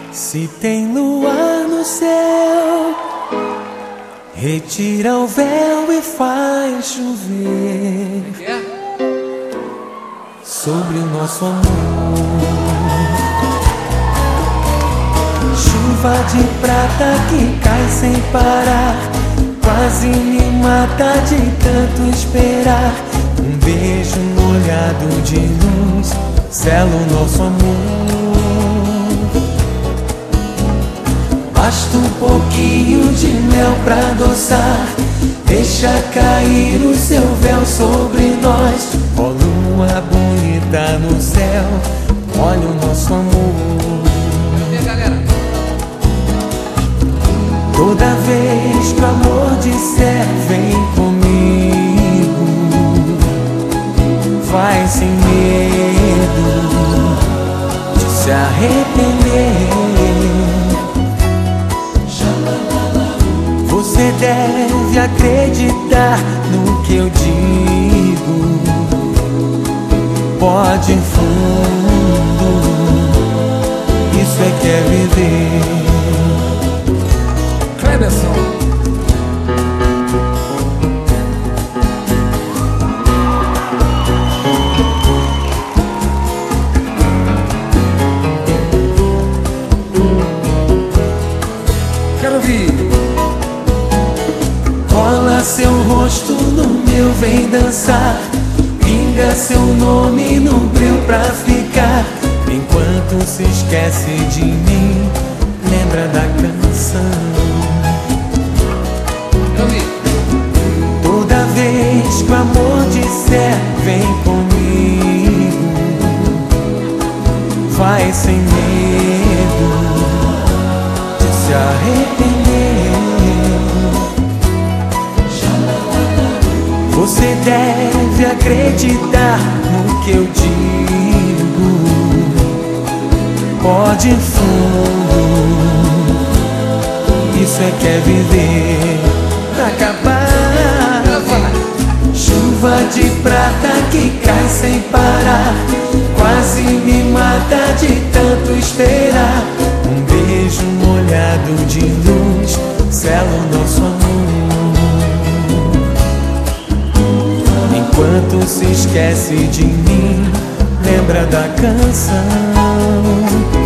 Se tem luar no céu, retira o véu e faz chover sobre o nosso amor. Chuva de prata que cai sem parar, quase me mata de tanto esperar. Um beijo molhado de luz sela o nosso amor. Basta um pouquinho de mel pra adoçar, deixa cair o seu véu sobre nós. Ó lua bonita no céu, olha o nosso amor. Toda vez que o amor disser vem comigo, vai sem medo de se arrepender. Você deve acreditar no que eu digo. Pode ir fundo, isso é que é viver. Quero ouvir. Cola seu rosto no meu, vem dançar. Pinga seu nome no breu pra ficar. Enquanto se esquece de mim, lembra da canção. Toda vez que o amor disser vem comigo, vai sem medo de se arrepender. Você deve acreditar no que eu digo. Pode ir fundo, isso é que é viver. Pra acabar, chuva de prata que cai sem parar, quase me mata de tanto esperar. Um beijo molhado de luz sela o nosso amor. Enquanto se esquece de mim, lembra da canção.